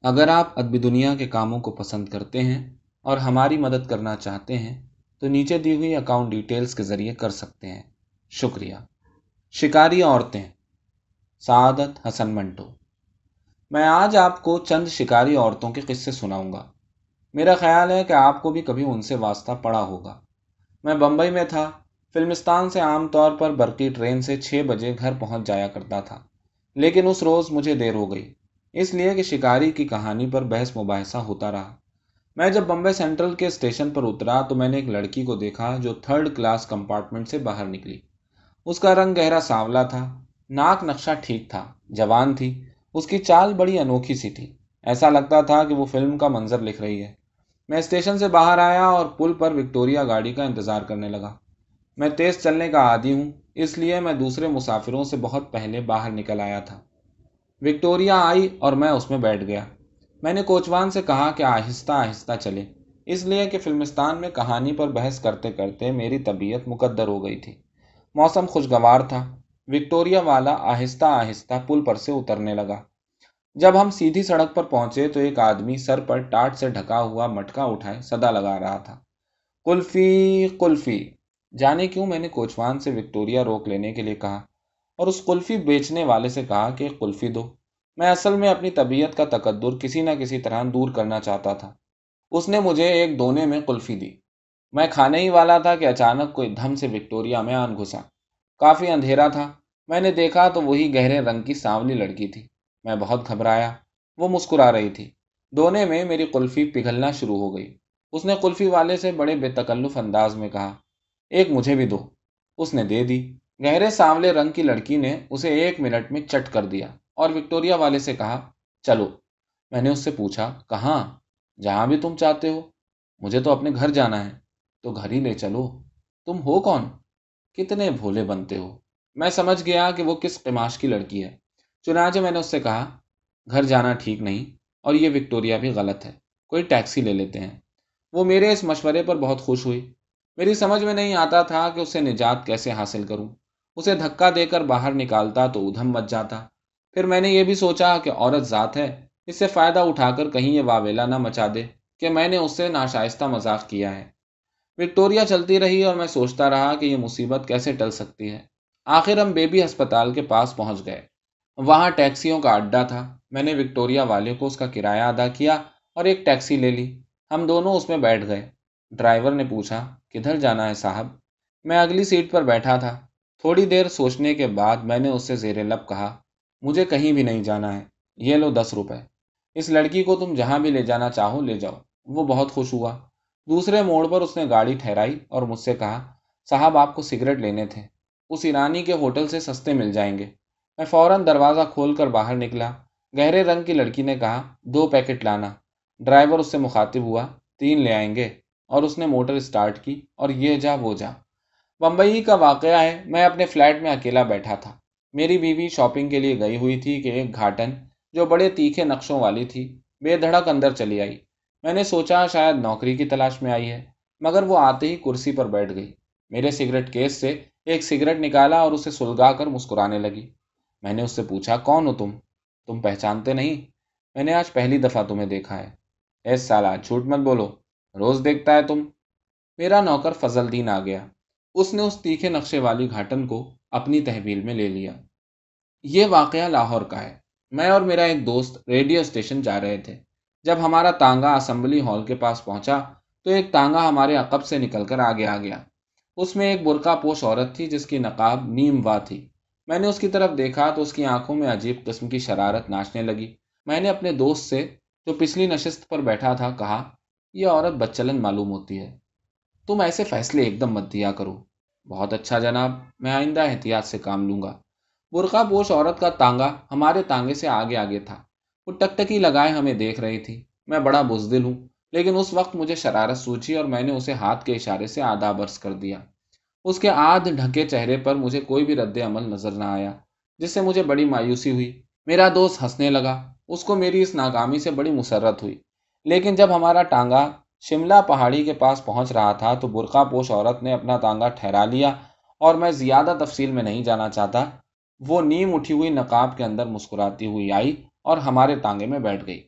اگر آپ ادبی دنیا کے کاموں کو پسند کرتے ہیں اور ہماری مدد کرنا چاہتے ہیں تو نیچے دی ہوئی اکاؤنٹ ڈیٹیلز کے ذریعے کر سکتے ہیں۔ شکریہ۔ شکاری عورتیں، سعادت حسن منٹو۔ میں آج آپ کو چند شکاری عورتوں کے قصے سناؤں گا۔ میرا خیال ہے کہ آپ کو بھی کبھی ان سے واسطہ پڑا ہوگا۔ میں بمبئی میں تھا۔ فلمستان سے عام طور پر برقی ٹرین سے 6 بجے گھر پہنچ جایا کرتا تھا، لیکن اس روز مجھے دیر ہو گئی، اس لیے کہ شکاری کی کہانی پر بحث مباحثہ ہوتا رہا۔ میں جب بمبئی سینٹرل کے اسٹیشن پر اترا تو میں نے ایک لڑکی کو دیکھا جو 3rd کلاس کمپارٹمنٹ سے باہر نکلی۔ اس کا رنگ گہرا سانولا تھا، ناک نقشہ ٹھیک تھا، جوان تھی، اس کی چال بڑی انوکھی سی تھی، ایسا لگتا تھا کہ وہ فلم کا منظر لکھ رہی ہے۔ میں اسٹیشن سے باہر آیا اور پل پر وکٹوریا گاڑی کا انتظار کرنے لگا۔ میں تیز چلنے کا عادی ہوں، اس لیے میں دوسرے مسافروں سے بہت پہلے باہر نکل آیا تھا۔ وکٹوریا آئی اور میں اس میں بیٹھ گیا۔ میں نے کوچوان سے کہا کہ آہستہ آہستہ چلے، اس لیے کہ فلمستان میں کہانی پر بحث کرتے کرتے میری طبیعت مکدر ہو گئی تھی۔ موسم خوشگوار تھا۔ وکٹوریا والا آہستہ آہستہ پل پر سے اترنے لگا۔ جب ہم سیدھی سڑک پر پہنچے تو ایک آدمی سر پر ٹاٹ سے ڈھکا ہوا مٹکا اٹھائے صدا لگا رہا تھا، قلفی قلفی۔ جانے کیوں میں نے کوچوان سے وکٹوریا روک لینے کے لیے کہا اور اس قلفی بیچنے والے سے کہا کہ ایک قلفی دو۔ میں اصل میں اپنی طبیعت کا تکدر کسی نہ کسی طرح دور کرنا چاہتا تھا۔ اس نے مجھے ایک دونے میں قلفی دی۔ میں کھانے ہی والا تھا کہ اچانک کوئی دھم سے وکٹوریا میں آن گھسا۔ کافی اندھیرا تھا۔ میں نے دیکھا تو وہی گہرے رنگ کی سانولی لڑکی تھی۔ میں بہت گھبرایا۔ وہ مسکرا رہی تھی۔ دونے میں میری قلفی پگھلنا شروع ہو گئی۔ اس نے قلفی والے سے بڑے بے تکلف انداز میں کہا، ایک مجھے بھی دو۔ اس نے دے دی۔ گہرے سانولے رنگ کی لڑکی نے اسے 1 منٹ میں چٹ کر دیا اور وکٹوریا والے سے کہا، چلو۔ میں نے اس سے پوچھا، کہاں؟ جہاں بھی تم چاہتے ہو۔ مجھے تو اپنے گھر جانا ہے۔ تو گھر ہی لے چلو۔ تم ہو کون؟ کتنے بھولے بنتے ہو۔ میں سمجھ گیا کہ وہ کس قماش کی لڑکی ہے۔ چنانچہ میں نے اس سے کہا، گھر جانا ٹھیک نہیں اور یہ وکٹوریا بھی غلط ہے، کوئی ٹیکسی لے لیتے ہیں۔ وہ میرے اس مشورے پر بہت خوش ہوئی۔ میری سمجھ میں نہیں آتا تھا کہ اس سے نجات کیسے حاصل کروں۔ اسے دھکا دے کر باہر نکالتا تو ادھم مچ جاتا۔ پھر میں نے یہ بھی سوچا کہ عورت ذات ہے، اس سے فائدہ اٹھا کر کہیں یہ واویلا نہ مچا دے کہ میں نے اس سے ناشائستہ مذاق کیا ہے۔ وکٹوریا چلتی رہی اور میں سوچتا رہا کہ یہ مصیبت کیسے ٹل سکتی ہے۔ آخر ہم بیبی ہسپتال کے پاس پہنچ گئے۔ وہاں ٹیکسیوں کا اڈا تھا۔ میں نے وکٹوریا والے کو اس کا کرایہ ادا کیا اور ایک ٹیکسی لے لی۔ ہم دونوں اس میں بیٹھ گئے۔ ڈرائیور نے پوچھا، کدھر جانا ہے صاحب؟ میں اگلی سیٹ پر بیٹھا تھا۔ تھوڑی دیر سوچنے کے بعد میں نے اس سے زیر لب کہا، مجھے کہیں بھی نہیں جانا ہے، یہ لو 10 روپے۔ اس لڑکی کو تم جہاں بھی لے جانا چاہو لے جاؤ۔ وہ بہت خوش ہوا۔ دوسرے موڑ پر اس نے گاڑی ٹھہرائی اور مجھ سے کہا، صاحب آپ کو سگریٹ لینے تھے، اس ایرانی کے ہوٹل سے سستے مل جائیں گے۔ میں فوراً دروازہ کھول کر باہر نکلا۔ گہرے رنگ کی لڑکی نے کہا، 2 پیکٹ لانا۔ ڈرائیور اس سے مخاطب ہوا، 3 لے آئیں گے، اور اس نے موٹر اسٹارٹ کی اور یہ جا وہ جا۔ بمبئی کا واقعہ ہے، میں اپنے فلیٹ میں اکیلا بیٹھا تھا۔ میری بیوی شاپنگ کے لیے گئی ہوئی تھی کہ ایک گھاٹن جو بڑے تیکھے نقشوں والی تھی بے دھڑک اندر چلی آئی۔ میں نے سوچا شاید نوکری کی تلاش میں آئی ہے، مگر وہ آتے ہی کرسی پر بیٹھ گئی، میرے سگریٹ کیس سے ایک سگریٹ نکالا اور اسے سلگا کر مسکرانے لگی۔ میں نے اس سے پوچھا، کون ہو تم؟ تم پہچانتے نہیں؟ میں نے آج پہلی دفعہ تمہیں دیکھا ہے۔ اے سالہ جھوٹ مت بولو، روز دیکھتا ہے تم۔ میرا نوکر فضل دین آ گیا۔ اس نے اس تیکھے نقشے والی گھاٹن کو اپنی تحویل میں لے لیا۔ یہ واقعہ لاہور کا ہے۔ میں اور میرا ایک دوست ریڈیو اسٹیشن جا رہے تھے۔ جب ہمارا تانگا اسمبلی ہال کے پاس پہنچا تو ایک تانگا ہمارے عقب سے نکل کر آگے آ گیا۔ اس میں ایک برقع پوش عورت تھی جس کی نقاب نیم وا تھی۔ میں نے اس کی طرف دیکھا تو اس کی آنکھوں میں عجیب قسم کی شرارت ناچنے لگی۔ میں نے اپنے دوست سے جو پچھلی نشست پر بیٹھا تھا کہا، یہ عورت بدچلن معلوم ہوتی ہے، تم ایسے فیصلے ایک دم مت دیا کرو۔ بہت اچھا جناب، میں آئندہ احتیاط سے کام لوں گا۔ برقع پوش عورت کا تانگا ہمارے تانگے سے آگے آگے تھا۔ وہ ٹکٹکی لگائے ہمیں دیکھ رہی تھی۔ میں بڑا بزدل ہوں، لیکن اس وقت مجھے شرارت سوچی اور میں نے اسے ہاتھ کے اشارے سے آداب عرض کر دیا۔ اس کے آدھ ڈھکے چہرے پر مجھے کوئی بھی رد عمل نظر نہ آیا، جس سے مجھے بڑی مایوسی ہوئی۔ میرا دوست ہنسنے لگا، اس کو میری اس ناکامی سے بڑی مسرت ہوئی۔ لیکن جب ہمارا ٹانگا شملہ پہاڑی کے پاس پہنچ رہا تھا تو برقع پوش عورت نے اپنا تانگا ٹھہرا لیا اور میں زیادہ تفصیل میں نہیں جانا چاہتا، وہ نیم اٹھی ہوئی نقاب کے اندر مسکراتی ہوئی آئی اور ہمارے تانگے میں بیٹھ گئی۔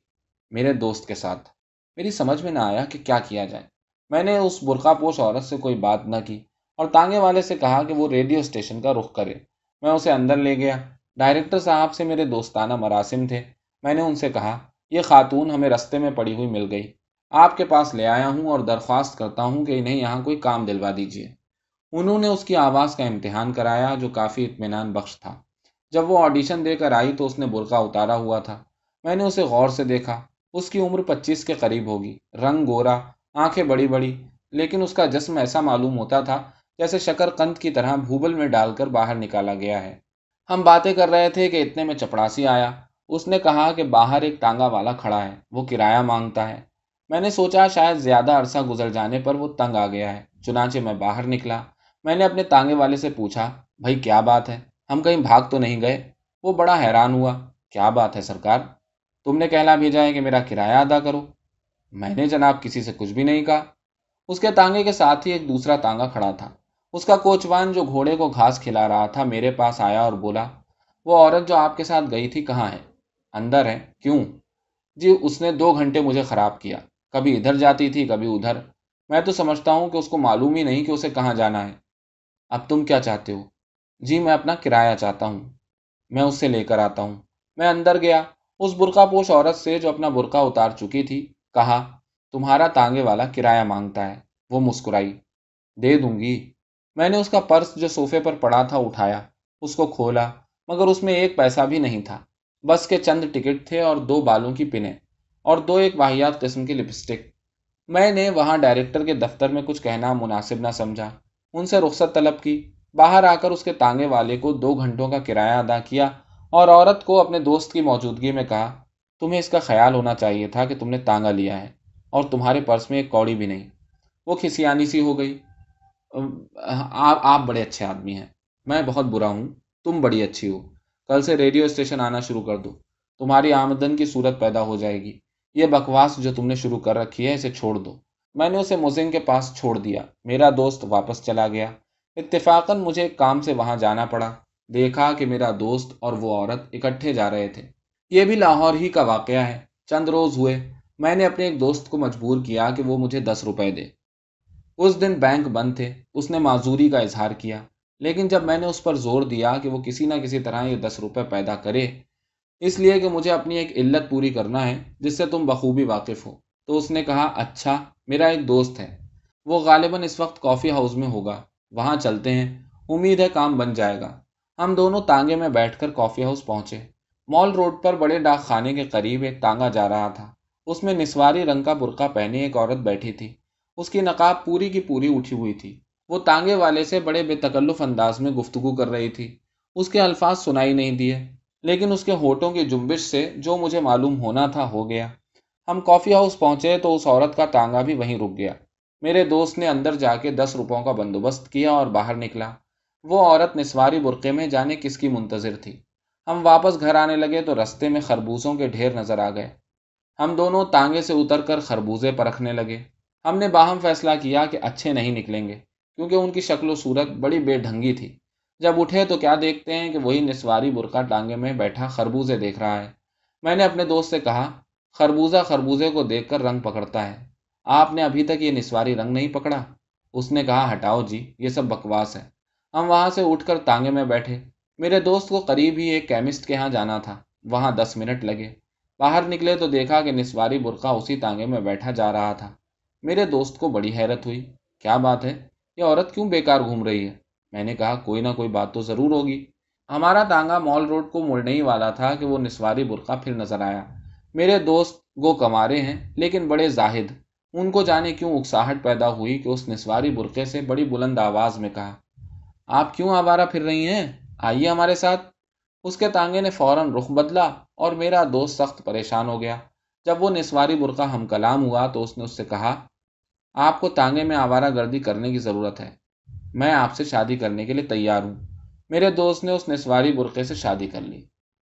मेरे दोस्त के साथ। मेरी समझ में ना आया कि क्या किया जाए। मैंने उस बुर्का पोश औरत से कोई बात न की और तांगे वाले से कहा कि वो रेडियो स्टेशन का रुख करे। मैं उसे अंदर ले गया। डायरेक्टर साहब से मेरे दोस्ताना मरासिम थे। मैंने उनसे कहा, यह खातून हमें रास्ते में पड़ी हुई मिल गई, आपके पास ले आया हूँ और दरख्वास्त करता हूँ कि इन्हें यहाँ कोई काम दिलवा दीजिए। उन्होंने उसकी आवाज़ का इम्तिहान कराया, जो काफ़ी इत्मीनान बख्श था। जब वो ऑडिशन देकर आई तो उसने बुर्का उतारा हुआ था। मैंने उसे गौर से देखा। उसकी उम्र 25 के करीब होगी, रंग गोरा, आंखें बड़ी बड़ी, लेकिन उसका जिस्म ऐसा मालूम होता था जैसे शकरकंद की तरह भूबल में डालकर बाहर निकाला गया है। हम बातें कर रहे थे कि इतने में चपड़ासी आया। उसने कहा कि बाहर एक तांगा वाला खड़ा है, वो किराया मांगता है। मैंने सोचा शायद ज़्यादा अरसा गुजर जाने पर वो तंग आ गया है, चुनाचे मैं बाहर निकला। मैंने अपने तांगे वाले से पूछा, भाई क्या बात है, हम कहीं भाग तो नहीं गए? वो बड़ा हैरान हुआ। क्या बात है सरकार, तुमने कहला भेजा है कि मेरा किराया अदा करो। मैंने जनाब किसी से कुछ भी नहीं कहा। उसके तांगे के साथ ही एक दूसरा तांगा खड़ा था। उसका कोचवान जो घोड़े को घास खिला रहा था मेरे पास आया और बोला, वो औरत जो आपके साथ गई थी कहाँ है? अंदर है। क्यों? जी उसने 2 घंटे मुझे खराब किया, कभी इधर जाती थी कभी उधर। मैं तो समझता हूँ कि उसको मालूम ही नहीं कि उसे कहाँ जाना है। अब तुम क्या चाहते हो? जी मैं अपना किराया चाहता हूँ, मैं उससे लेकर आता हूँ। मैं अंदर गया। उस बुर्कापोश औरत से जो अपना बुर्का उतार चुकी थी कहा, तुम्हारा तांगे वाला किराया मांगता है। वो मुस्कुराई। दे दूंगी। मैंने उसका पर्स जो सोफे पर पड़ा था उठाया, उसको खोला, मगर उसमें एक पैसा भी नहीं था। बस के चंद टिकट थे और 2 बालों की पिनें और 2 एक वाहियात किस्म की लिपस्टिक। मैंने वहां डायरेक्टर के दफ्तर में कुछ कहना मुनासिब ना समझा। उनसे रुख्सत तलब की। बाहर आकर उसके तांगे वाले को 2 घंटों का किराया अदा किया और औरत को अपने दोस्त की मौजूदगी में कहा, तुम्हें इसका ख्याल होना चाहिए था कि तुमने तांगा लिया है और तुम्हारे पर्स में एक कौड़ी भी नहीं। वो खिसियानी सी हो गई। आप बड़े अच्छे आदमी हैं, मैं बहुत बुरा हूँ, तुम बड़ी अच्छी हो। कल से रेडियो स्टेशन आना शुरू कर दो, तुम्हारी आमदन की सूरत पैदा हो जाएगी। ये बकवास जो तुमने शुरू कर रखी है इसे छोड़ दो। मैंने उसे मुजिम के पास छोड़ दिया। मेरा दोस्त वापस चला गया। इत्तेफाकन मुझे एक काम से वहां जाना पड़ा। देखा कि मेरा दोस्त और वो औरत इकट्ठे जा रहे थे। ये भी लाहौर ही का वाकया है। चंद रोज हुए, मैंने अपने एक दोस्त को मजबूर किया कि वो मुझे 10 रुपए दे। उस दिन बैंक बंद थे। उसने माजूरी का इजहार किया, लेकिन जब मैंने उस पर जोर दिया कि वो किसी न किसी तरह ये 10 रुपए पैदा करे, इसलिए कि मुझे अपनी एक इल्लत पूरी करना है जिससे तुम बखूबी वाकिफ हो, तो उसने कहा, अच्छा मेरा एक दोस्त है, वो गालिबन इस वक्त कॉफ़ी हाउस में होगा, वहाँ चलते हैं, उम्मीद है काम बन जाएगा। हम दोनों तांगे में बैठकर कॉफ़ी हाउस पहुंचे। मॉल रोड पर बड़े डाक खाने के करीब एक तांगा जा रहा था। उसमें निस्वारी रंग का बुर्का पहने एक औरत बैठी थी। उसकी नकाब पूरी की पूरी उठी हुई थी। वो तांगे वाले से बड़े बेतकल्लुफ अंदाज में गुफ्तगू कर रही थी। उसके अल्फाज सुनाई नहीं दिए, लेकिन उसके होठों की जुम्बिश से जो मुझे मालूम होना था हो गया। हम कॉफ़ी हाउस पहुंचे तो उस औरत का तांगा भी वहीं रुक गया। मेरे दोस्त ने अंदर जाके 10 रुपयों का बंदोबस्त किया और बाहर निकला। वो औरत निस्वारी बुर्के में जाने किसकी मुंतजिर थी। हम वापस घर आने लगे तो रास्ते में खरबूजों के ढेर नजर आ गए। हम दोनों तांगे से उतरकर खरबूजे परखने लगे। हमने बाहम फैसला किया कि अच्छे नहीं निकलेंगे, क्योंकि उनकी शक्ल सूरत बड़ी बेढंगी थी। जब उठे तो क्या देखते हैं कि वही निस्वारी बुर्का टांगे में बैठा खरबूजे देख रहा है। मैंने अपने दोस्त से कहा, खरबूजा खरबूजे को देखकर रंग पकड़ता है, आपने अभी तक ये निस्वारी रंग नहीं पकड़ा? उसने कहा, हटाओ जी, ये सब बकवास है। हम वहां से उठकर तांगे में बैठे। मेरे दोस्त को करीब ही एक केमिस्ट के यहाँ जाना था, वहां 10 मिनट लगे। बाहर निकले तो देखा कि निस्वारी बुर्का उसी तांगे में बैठा जा रहा था। मेरे दोस्त को बड़ी हैरत हुई। क्या बात है, ये औरत क्यों बेकार घूम रही है? मैंने कहा, कोई ना कोई बात तो ज़रूर होगी। हमारा तांगा मॉल रोड को मुड़ने ही वाला था कि वो निस्वारी बुर्का फिर नजर आया। मेरे दोस्त गो कमारे हैं लेकिन बड़े जाहिद। उनको जाने क्यों उकसाहट पैदा हुई कि उस निस्वारी बुर्के से बड़ी बुलंद आवाज में कहा, आप क्यों आवारा फिर रही हैं, आइए हमारे साथ। उसके तांगे ने फौरन रुख बदला और मेरा दोस्त सख्त परेशान हो गया। जब वो निस्वारी बुर्का हम कलाम हुआ तो उसने उससे कहा, आपको तांगे में आवारा गर्दी करने की ज़रूरत है, मैं आपसे शादी करने के लिए तैयार हूँ। मेरे दोस्त ने उस निस्वारी बुर्के से शादी कर ली।